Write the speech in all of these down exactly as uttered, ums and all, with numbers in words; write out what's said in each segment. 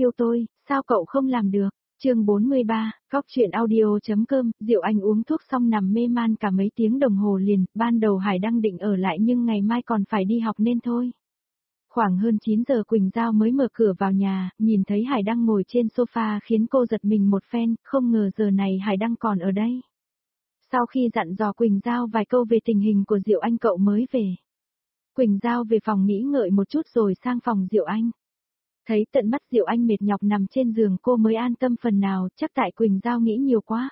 yêu tôi, sao cậu không làm được? Chương bốn mươi ba, Góc truyện audio.com, Diệu Anh uống thuốc xong nằm mê man cả mấy tiếng đồng hồ liền, ban đầu Hải Đăng định ở lại nhưng ngày mai còn phải đi học nên thôi. Khoảng hơn chín giờ Quỳnh Giao mới mở cửa vào nhà, nhìn thấy Hải Đăng ngồi trên sofa khiến cô giật mình một phen, không ngờ giờ này Hải Đăng còn ở đây. Sau khi dặn dò Quỳnh Giao vài câu về tình hình của Diệu Anh cậu mới về. Quỳnh Giao về phòng nghĩ ngợi một chút rồi sang phòng Diệu Anh. Thấy tận mắt Diệu Anh mệt nhọc nằm trên giường cô mới an tâm phần nào, chắc tại Quỳnh Giao nghĩ nhiều quá.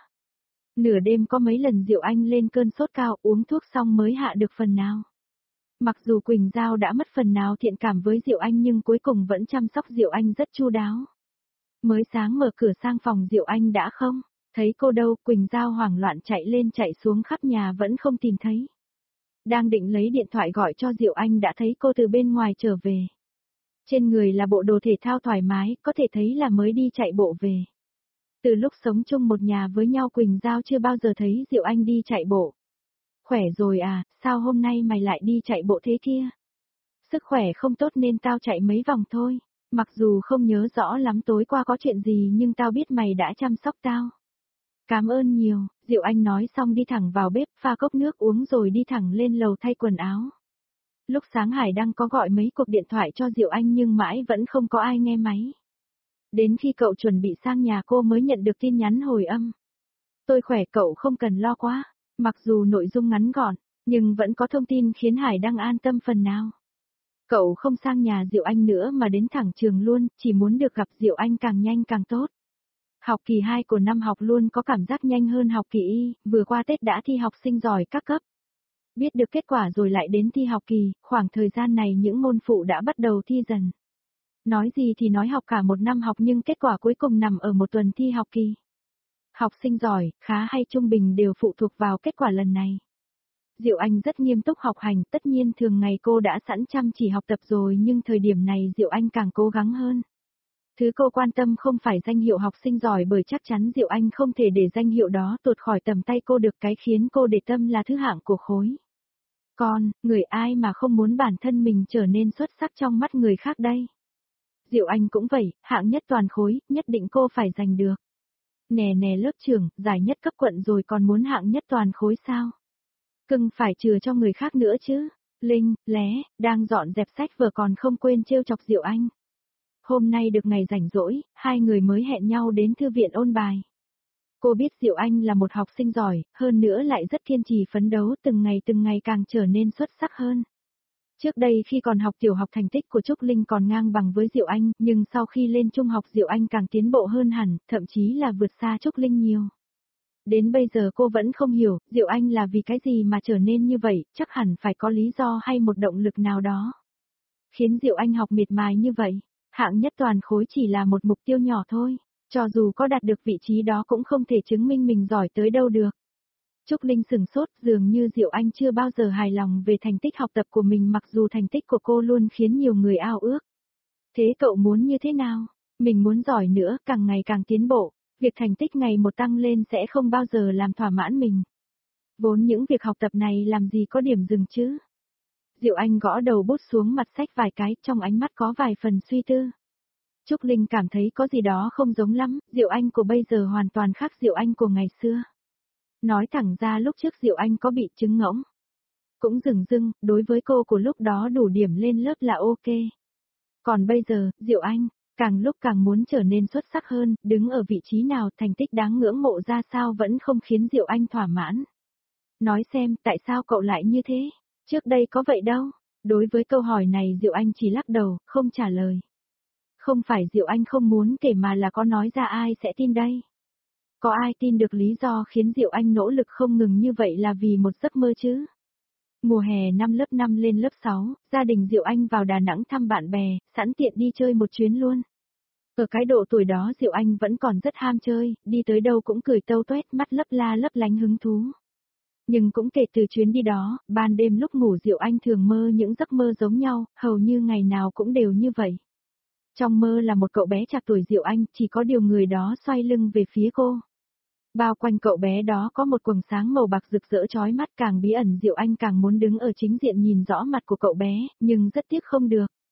Nửa đêm có mấy lần Diệu Anh lên cơn sốt cao uống thuốc xong mới hạ được phần nào. Mặc dù Quỳnh Giao đã mất phần nào thiện cảm với Diệu Anh nhưng cuối cùng vẫn chăm sóc Diệu Anh rất chu đáo. Mới sáng mở cửa sang phòng Diệu Anh đã không, thấy cô đâu, Quỳnh Giao hoảng loạn chạy lên chạy xuống khắp nhà vẫn không tìm thấy. Đang định lấy điện thoại gọi cho Diệu Anh đã thấy cô từ bên ngoài trở về. Trên người là bộ đồ thể thao thoải mái, có thể thấy là mới đi chạy bộ về. Từ lúc sống chung một nhà với nhau Quỳnh Giao chưa bao giờ thấy Diệu Anh đi chạy bộ. Khỏe rồi à, sao hôm nay mày lại đi chạy bộ thế kia? Sức khỏe không tốt nên tao chạy mấy vòng thôi. Mặc dù không nhớ rõ lắm tối qua có chuyện gì nhưng tao biết mày đã chăm sóc tao. Cảm ơn nhiều, Diệu Anh nói xong đi thẳng vào bếp pha cốc nước uống rồi đi thẳng lên lầu thay quần áo. Lúc sáng Hải Đăng có gọi mấy cuộc điện thoại cho Diệu Anh nhưng mãi vẫn không có ai nghe máy. Đến khi cậu chuẩn bị sang nhà cô mới nhận được tin nhắn hồi âm. Tôi khỏe cậu không cần lo quá, mặc dù nội dung ngắn gọn, nhưng vẫn có thông tin khiến Hải Đăng an tâm phần nào. Cậu không sang nhà Diệu Anh nữa mà đến thẳng trường luôn, chỉ muốn được gặp Diệu Anh càng nhanh càng tốt. Học kỳ hai của năm học luôn có cảm giác nhanh hơn học kỳ y, vừa qua Tết đã thi học sinh giỏi các cấp. Biết được kết quả rồi lại đến thi học kỳ, khoảng thời gian này những môn phụ đã bắt đầu thi dần. Nói gì thì nói học cả một năm học nhưng kết quả cuối cùng nằm ở một tuần thi học kỳ. Học sinh giỏi, khá hay trung bình đều phụ thuộc vào kết quả lần này. Diệu Anh rất nghiêm túc học hành, tất nhiên thường ngày cô đã sẵn chăm chỉ học tập rồi nhưng thời điểm này Diệu Anh càng cố gắng hơn. Thứ cô quan tâm không phải danh hiệu học sinh giỏi bởi chắc chắn Diệu Anh không thể để danh hiệu đó tuột khỏi tầm tay cô được, cái khiến cô để tâm là thứ hạng của khối. Còn, người ai mà không muốn bản thân mình trở nên xuất sắc trong mắt người khác đây. Diệu Anh cũng vậy, hạng nhất toàn khối, nhất định cô phải giành được. Nè nè lớp trưởng, giải nhất cấp quận rồi còn muốn hạng nhất toàn khối sao? Cưng phải chừa cho người khác nữa chứ. Linh, Lé, đang dọn dẹp sách vở còn không quên trêu chọc Diệu Anh. Hôm nay được ngày rảnh rỗi, hai người mới hẹn nhau đến thư viện ôn bài. Cô biết Diệu Anh là một học sinh giỏi, hơn nữa lại rất kiên trì phấn đấu từng ngày từng ngày càng trở nên xuất sắc hơn. Trước đây khi còn học tiểu học thành tích của Trúc Linh còn ngang bằng với Diệu Anh, nhưng sau khi lên trung học Diệu Anh càng tiến bộ hơn hẳn, thậm chí là vượt xa Trúc Linh nhiều. Đến bây giờ cô vẫn không hiểu, Diệu Anh là vì cái gì mà trở nên như vậy, chắc hẳn phải có lý do hay một động lực nào đó. Khiến Diệu Anh học miệt mài như vậy, hạng nhất toàn khối chỉ là một mục tiêu nhỏ thôi, cho dù có đạt được vị trí đó cũng không thể chứng minh mình giỏi tới đâu được. Trúc Linh sửng sốt, dường như Diệu Anh chưa bao giờ hài lòng về thành tích học tập của mình mặc dù thành tích của cô luôn khiến nhiều người ao ước. Thế cậu muốn như thế nào? Mình muốn giỏi nữa, càng ngày càng tiến bộ, việc thành tích ngày một tăng lên sẽ không bao giờ làm thỏa mãn mình. Vốn những việc học tập này làm gì có điểm dừng chứ? Diệu Anh gõ đầu bút xuống mặt sách vài cái, trong ánh mắt có vài phần suy tư. Trúc Linh cảm thấy có gì đó không giống lắm, Diệu Anh của bây giờ hoàn toàn khác Diệu Anh của ngày xưa. Nói thẳng ra lúc trước Diệu Anh có bị chứng ngỗng. Cũng dừng dưng, đối với cô của lúc đó đủ điểm lên lớp là ok. Còn bây giờ, Diệu Anh, càng lúc càng muốn trở nên xuất sắc hơn, đứng ở vị trí nào thành tích đáng ngưỡng mộ ra sao vẫn không khiến Diệu Anh thỏa mãn. Nói xem, tại sao cậu lại như thế? Trước đây có vậy đâu. Đối với câu hỏi này Diệu Anh chỉ lắc đầu, không trả lời. Không phải Diệu Anh không muốn kể mà là có nói ra ai sẽ tin đây. Có ai tin được lý do khiến Diệu Anh nỗ lực không ngừng như vậy là vì một giấc mơ chứ? Mùa hè năm lớp năm lên lớp sáu, gia đình Diệu Anh vào Đà Nẵng thăm bạn bè, sẵn tiện đi chơi một chuyến luôn. Ở cái độ tuổi đó Diệu Anh vẫn còn rất ham chơi, đi tới đâu cũng cười tâu tuét, mắt lấp la lấp lánh hứng thú. Nhưng cũng kể từ chuyến đi đó, ban đêm lúc ngủ Diệu Anh thường mơ những giấc mơ giống nhau, hầu như ngày nào cũng đều như vậy. Trong mơ là một cậu bé trạc tuổi Diệu Anh, chỉ có điều người đó xoay lưng về phía cô. Bao quanh cậu bé đó có một quầng sáng màu bạc rực rỡ chói mắt, càng bí ẩn Diệu Anh càng muốn đứng ở chính diện nhìn rõ mặt của cậu bé, nhưng rất tiếc không được.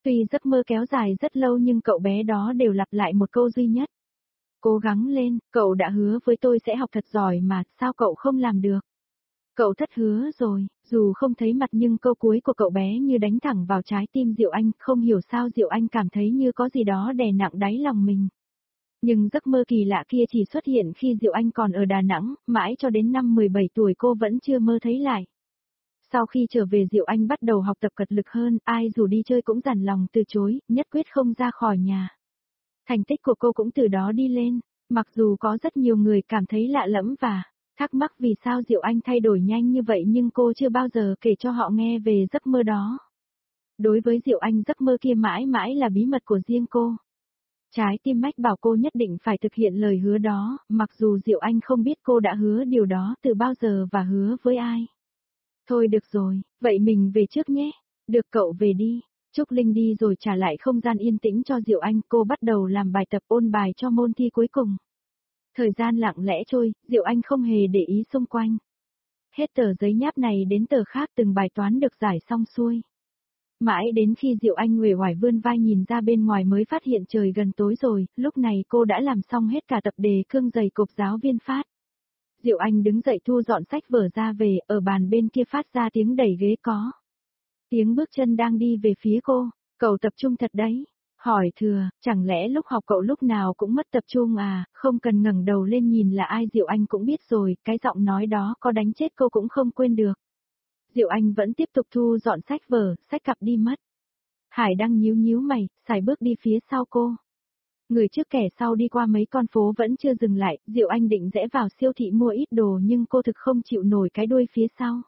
Tuy giấc mơ kéo dài rất lâu nhưng cậu bé đó đều lặp lại một câu duy nhất. Cố gắng lên, cậu đã hứa với tôi sẽ học thật giỏi mà, sao cậu không làm được? Cậu thất hứa rồi, dù không thấy mặt nhưng câu cuối của cậu bé như đánh thẳng vào trái tim Diệu Anh, không hiểu sao Diệu Anh cảm thấy như có gì đó đè nặng đáy lòng mình. Nhưng giấc mơ kỳ lạ kia chỉ xuất hiện khi Diệu Anh còn ở Đà Nẵng, mãi cho đến năm mười bảy tuổi cô vẫn chưa mơ thấy lại. Sau khi trở về Diệu Anh bắt đầu học tập cật lực hơn, ai dù đi chơi cũng dằn lòng từ chối, nhất quyết không ra khỏi nhà. Thành tích của cô cũng từ đó đi lên, mặc dù có rất nhiều người cảm thấy lạ lẫm và thắc mắc vì sao Diệu Anh thay đổi nhanh như vậy nhưng cô chưa bao giờ kể cho họ nghe về giấc mơ đó. Đối với Diệu Anh giấc mơ kia mãi mãi là bí mật của riêng cô. Trái tim mách bảo cô nhất định phải thực hiện lời hứa đó, mặc dù Diệu Anh không biết cô đã hứa điều đó từ bao giờ và hứa với ai. Thôi được rồi, vậy mình về trước nhé. Được cậu về đi. Trúc Linh đi rồi trả lại không gian yên tĩnh cho Diệu Anh, cô bắt đầu làm bài tập ôn bài cho môn thi cuối cùng. Thời gian lặng lẽ trôi, Diệu Anh không hề để ý xung quanh. Hết tờ giấy nháp này đến tờ khác từng bài toán được giải xong xuôi. Mãi đến khi Diệu Anh uể oải vươn vai nhìn ra bên ngoài mới phát hiện trời gần tối rồi, lúc này cô đã làm xong hết cả tập đề cương dày cộp giáo viên phát. Diệu Anh đứng dậy thu dọn sách vở ra về, ở bàn bên kia phát ra tiếng đẩy ghế có. Tiếng bước chân đang đi về phía cô, cậu tập trung thật đấy. Hỏi thừa, chẳng lẽ lúc học cậu lúc nào cũng mất tập trung à, không cần ngẩng đầu lên nhìn là ai Diệu Anh cũng biết rồi, cái giọng nói đó có đánh chết cô cũng không quên được. Diệu Anh vẫn tiếp tục thu dọn sách vở, sách cặp đi mất. Hải đang nhíu nhíu mày, xài bước đi phía sau cô. Người trước kẻ sau đi qua mấy con phố vẫn chưa dừng lại, Diệu Anh định rẽ vào siêu thị mua ít đồ nhưng cô thực không chịu nổi cái đuôi phía sau.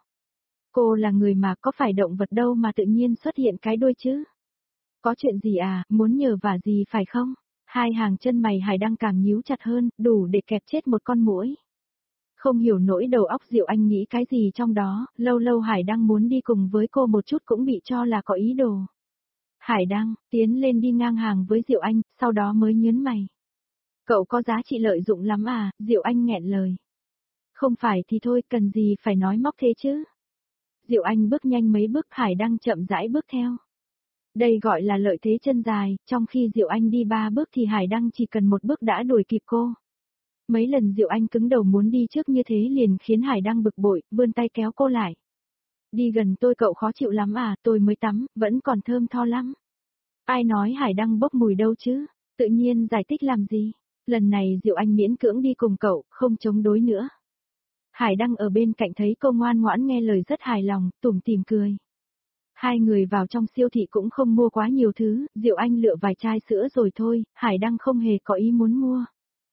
Cô là người mà có phải động vật đâu mà tự nhiên xuất hiện cái đuôi chứ? Có chuyện gì à, muốn nhờ vả gì phải không? Hai hàng chân mày Hải đang càng nhíu chặt hơn, đủ để kẹp chết một con muỗi. Không hiểu nỗi đầu óc Diệu Anh nghĩ cái gì trong đó, lâu lâu Hải đang muốn đi cùng với cô một chút cũng bị cho là có ý đồ. Hải Đăng, tiến lên đi ngang hàng với Diệu Anh, sau đó mới nhớn mày. Cậu có giá trị lợi dụng lắm à, Diệu Anh nghẹn lời. Không phải thì thôi, cần gì phải nói móc thế chứ. Diệu Anh bước nhanh mấy bước, Hải Đăng chậm rãi bước theo. Đây gọi là lợi thế chân dài, trong khi Diệu Anh đi ba bước thì Hải Đăng chỉ cần một bước đã đuổi kịp cô. Mấy lần Diệu Anh cứng đầu muốn đi trước như thế liền khiến Hải Đăng bực bội, vươn tay kéo cô lại. Đi gần tôi cậu khó chịu lắm à, tôi mới tắm, vẫn còn thơm tho lắm. Ai nói Hải Đăng bốc mùi đâu chứ, tự nhiên giải thích làm gì. Lần này Diệu Anh miễn cưỡng đi cùng cậu, không chống đối nữa. Hải Đăng ở bên cạnh thấy cô ngoan ngoãn nghe lời rất hài lòng, tủm tỉm cười. Hai người vào trong siêu thị cũng không mua quá nhiều thứ, Diệu Anh lựa vài chai sữa rồi thôi, Hải Đăng không hề có ý muốn mua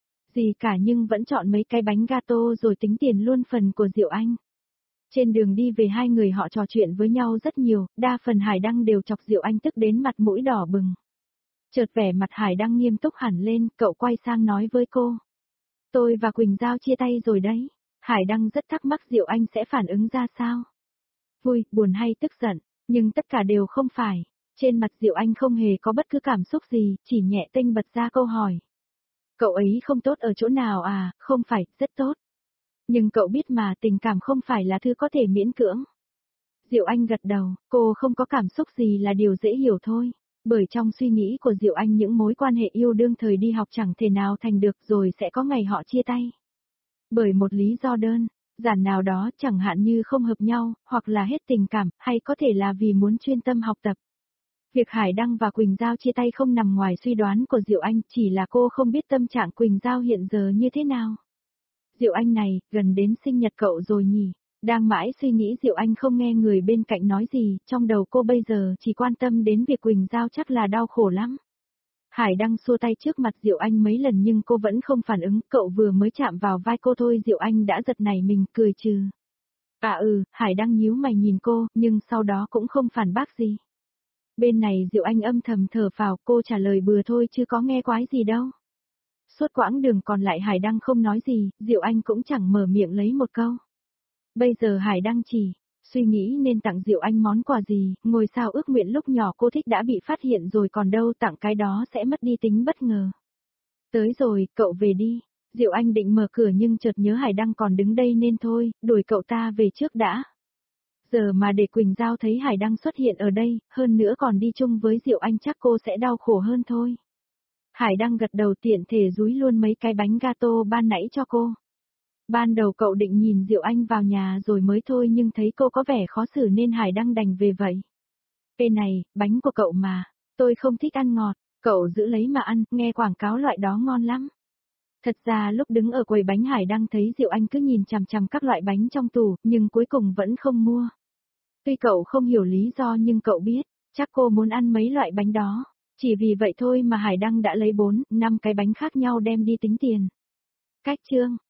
gì cả nhưng vẫn chọn mấy cái bánh gato rồi tính tiền luôn phần của Diệu Anh. Trên đường đi về hai người họ trò chuyện với nhau rất nhiều, đa phần Hải Đăng đều chọc Diệu Anh tức đến mặt mũi đỏ bừng. Chợt vẻ mặt Hải Đăng nghiêm túc hẳn lên, cậu quay sang nói với cô. Tôi và Quỳnh Giao chia tay rồi đấy. Hải Đăng rất thắc mắc Diệu Anh sẽ phản ứng ra sao. Vui, buồn hay tức giận, nhưng tất cả đều không phải. Trên mặt Diệu Anh không hề có bất cứ cảm xúc gì, chỉ nhẹ tênh bật ra câu hỏi. Cậu ấy không tốt ở chỗ nào à, không phải, rất tốt. Nhưng cậu biết mà tình cảm không phải là thứ có thể miễn cưỡng. Diệu Anh gật đầu, cô không có cảm xúc gì là điều dễ hiểu thôi. Bởi trong suy nghĩ của Diệu Anh những mối quan hệ yêu đương thời đi học chẳng thể nào thành được rồi sẽ có ngày họ chia tay. Bởi một lý do đơn, giản nào đó chẳng hạn như không hợp nhau, hoặc là hết tình cảm, hay có thể là vì muốn chuyên tâm học tập. Việc Hải Đăng và Quỳnh Giao chia tay không nằm ngoài suy đoán của Diệu Anh, chỉ là cô không biết tâm trạng Quỳnh Giao hiện giờ như thế nào. Diệu Anh này, gần đến sinh nhật cậu rồi nhỉ? Đang mãi suy nghĩ Diệu Anh không nghe người bên cạnh nói gì, trong đầu cô bây giờ chỉ quan tâm đến việc Quỳnh Giao chắc là đau khổ lắm. Hải Đăng xua tay trước mặt Diệu Anh mấy lần nhưng cô vẫn không phản ứng, cậu vừa mới chạm vào vai cô thôi Diệu Anh đã giật nảy mình, cười trừ. À ừ, Hải Đăng nhíu mày nhìn cô, nhưng sau đó cũng không phản bác gì. Bên này Diệu Anh âm thầm thở phào, cô trả lời bừa thôi chứ có nghe quái gì đâu. Suốt quãng đường còn lại Hải Đăng không nói gì, Diệu Anh cũng chẳng mở miệng lấy một câu. Bây giờ Hải Đăng chỉ suy nghĩ nên tặng Diệu Anh món quà gì, ngôi sao ước nguyện lúc nhỏ cô thích đã bị phát hiện rồi còn đâu tặng cái đó sẽ mất đi tính bất ngờ. Tới rồi, cậu về đi. Diệu Anh định mở cửa nhưng chợt nhớ Hải Đăng còn đứng đây nên thôi, đuổi cậu ta về trước đã. Giờ mà để Quỳnh Giao thấy Hải Đăng xuất hiện ở đây, hơn nữa còn đi chung với Diệu Anh chắc cô sẽ đau khổ hơn thôi. Hải Đăng gật đầu tiện thể dúi luôn mấy cái bánh gato ban nãy cho cô. Ban đầu cậu định nhìn Diệu Anh vào nhà rồi mới thôi nhưng thấy cô có vẻ khó xử nên Hải Đăng đành về vậy. Ê này, bánh của cậu mà, tôi không thích ăn ngọt, cậu giữ lấy mà ăn, nghe quảng cáo loại đó ngon lắm. Thật ra lúc đứng ở quầy bánh Hải Đăng thấy Diệu Anh cứ nhìn chằm chằm các loại bánh trong tủ, nhưng cuối cùng vẫn không mua. Tuy cậu không hiểu lý do nhưng cậu biết, chắc cô muốn ăn mấy loại bánh đó. Chỉ vì vậy thôi mà Hải Đăng đã lấy bốn, năm cái bánh khác nhau đem đi tính tiền. Cách chương